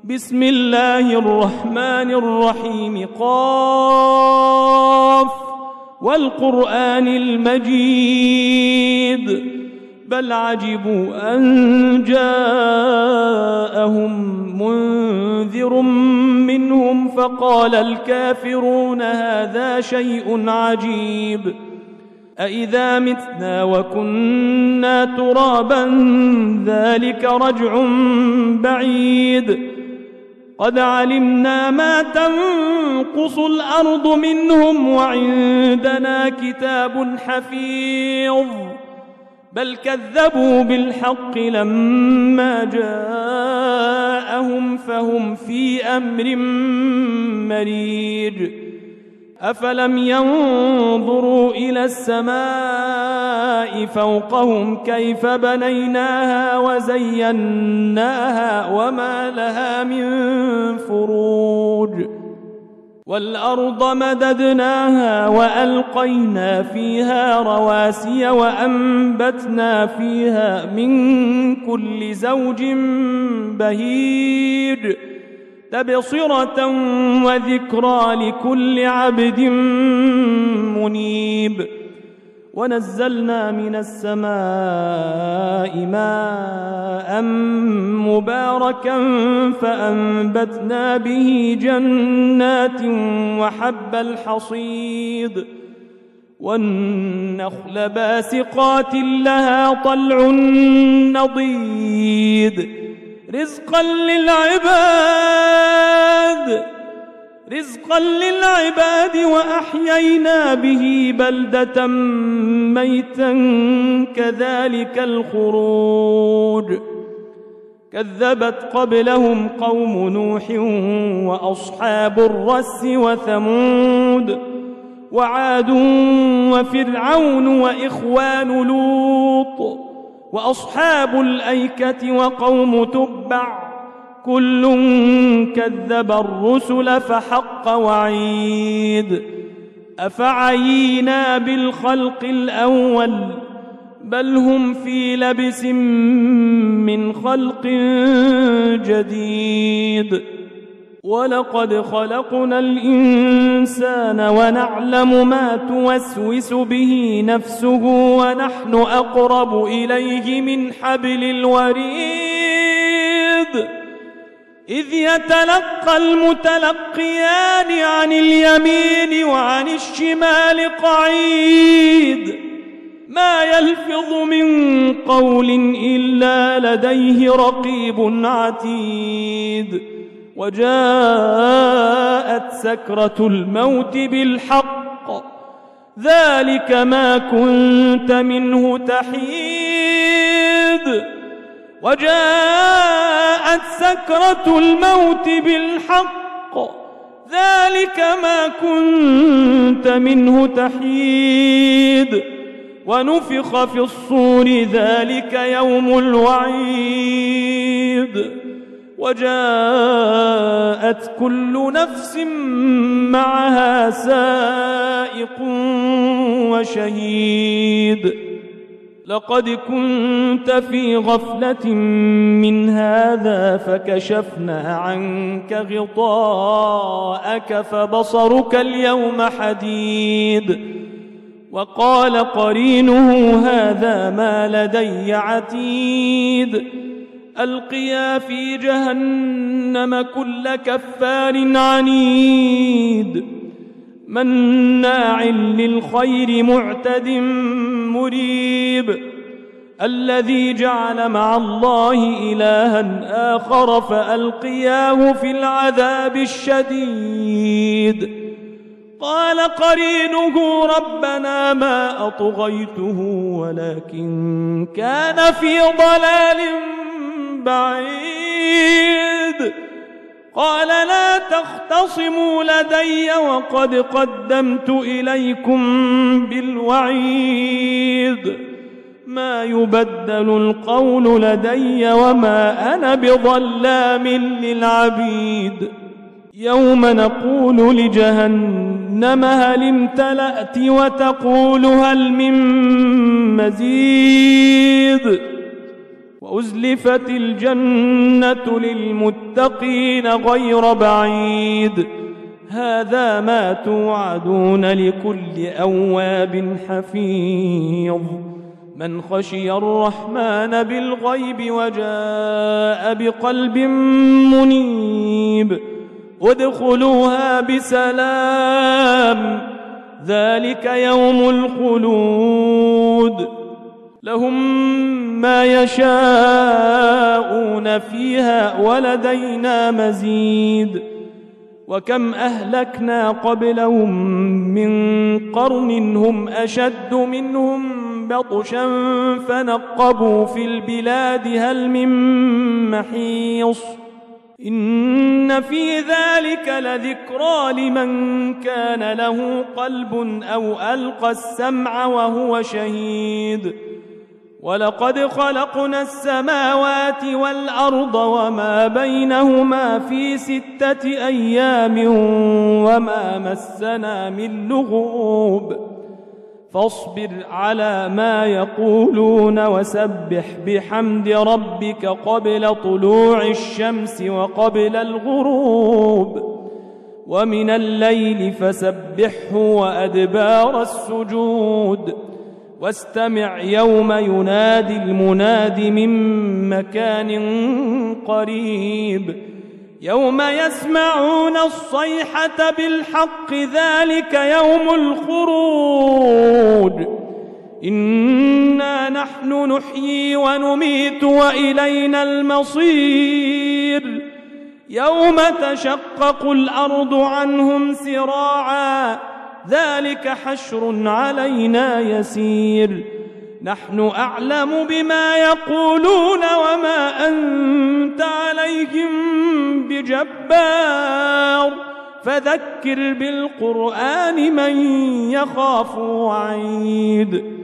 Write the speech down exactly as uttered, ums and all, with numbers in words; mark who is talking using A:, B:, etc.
A: بسم الله الرحمن الرحيم. قاف والقرآن المجيد بل عجبوا أن جاءهم منذر منهم فقال الكافرون هذا شيء عجيب أإذا متنا وكنا ترابا ذلك رجع بعيد قد علمنا ما تنقص الأرض منهم وعندنا كتاب حفيظ بل كذبوا بالحق لما جاءهم فهم في أمر مريج أفلم ينظروا إلى السماء فوقهم كيف بنيناها وزيناها وما لها من فروج والأرض مددناها وألقينا فيها رواسي وأنبتنا فيها من كل زوج بهيج تبصرة وذكرى لكل عبد منيب ونزلنا من السماء ماء مباركا فأنبتنا به جنات وحب الحصيد والنخل باسقات لها طلع نضيد رزقا للعباد رزقا للعباد وأحيينا به بلدة ميتا كذلك الخروج كذبت قبلهم قوم نوح وأصحاب الرس وثمود وعاد وفرعون وإخوان لوط وأصحاب الأيكة وقوم تبع كل كذب الرسل فحق وعيد أفعينا بالخلق الأول بل هم في لبس من خلق جديد ولقد خلقنا الإنسان ونعلم ما توسوس به نفسه ونحن أقرب إليه من حبل الوريد إذ يتلقى المتلقيان عن اليمين وعن الشمال قعيد ما يلفظ من قول إلا لديه رقيب عتيد وجاءت سكرة الموت بالحق ذلك ما كنت منه تحيد وجاءت سكرة الموت بالحق ذلك ما كنت منه تحيد ونفخ في الصور ذلك يوم الوعيد وجاءت كل نفس معها سائق وشهيد لقد كنت في غفلة من هذا فكشفنا عنك غطاءك فبصرك اليوم حديد وقال قرينه هذا ما لدي عتيد ألقيا في جهنم كل كفار عنيد مناع للخير معتد مريب الذي جعل مع الله إلها آخر فألقياه في العذاب الشديد قال قرينه ربنا ما أطغيته ولكن كان في ضلال بعيد قال لا تختصموا لدي وقد قدمت إليكم بالوعيد ما يبدل القول لدي وما أنا بظلام للعبيد يوم نقول لجهنم هل امتلأت وتقول هل من مزيد وأزلفت الجنة للمتقين غير بعيد هذا ما توعدون لكل أواب حفيظ من خشي الرحمن بالغيب وجاء بقلب منيب ادخلوها بسلام ذلك يوم الخلود لهم ما يشاءون فيها ولدينا مزيد وكم أهلكنا قبلهم من قرن هم أشد منهم بطشا فنقبوا في البلاد هل من محيص إن في ذلك لذكرى لمن كان له قلب أو ألقى السمع وهو شهيد ولقد خلقنا السماوات والأرض وما بينهما في ستة أيام وما مسنا من لغوب فاصبر على ما يقولون وسبح بحمد ربك قبل طلوع الشمس وقبل الغروب ومن الليل فسبحه وأدبار السجود واستمع يوم ينادي المناد من مكان قريب يوم يسمعون الصيحة بالحق ذلك يوم الخروج إنا نحن نحيي ونميت وإلينا المصير يوم تشقق الأرض عنهم سراعا ذلك حشر علينا يسير نحن أعلم بما يقولون وما أنت عليهم بجبار فذكر بالقرآن من يخاف وعيد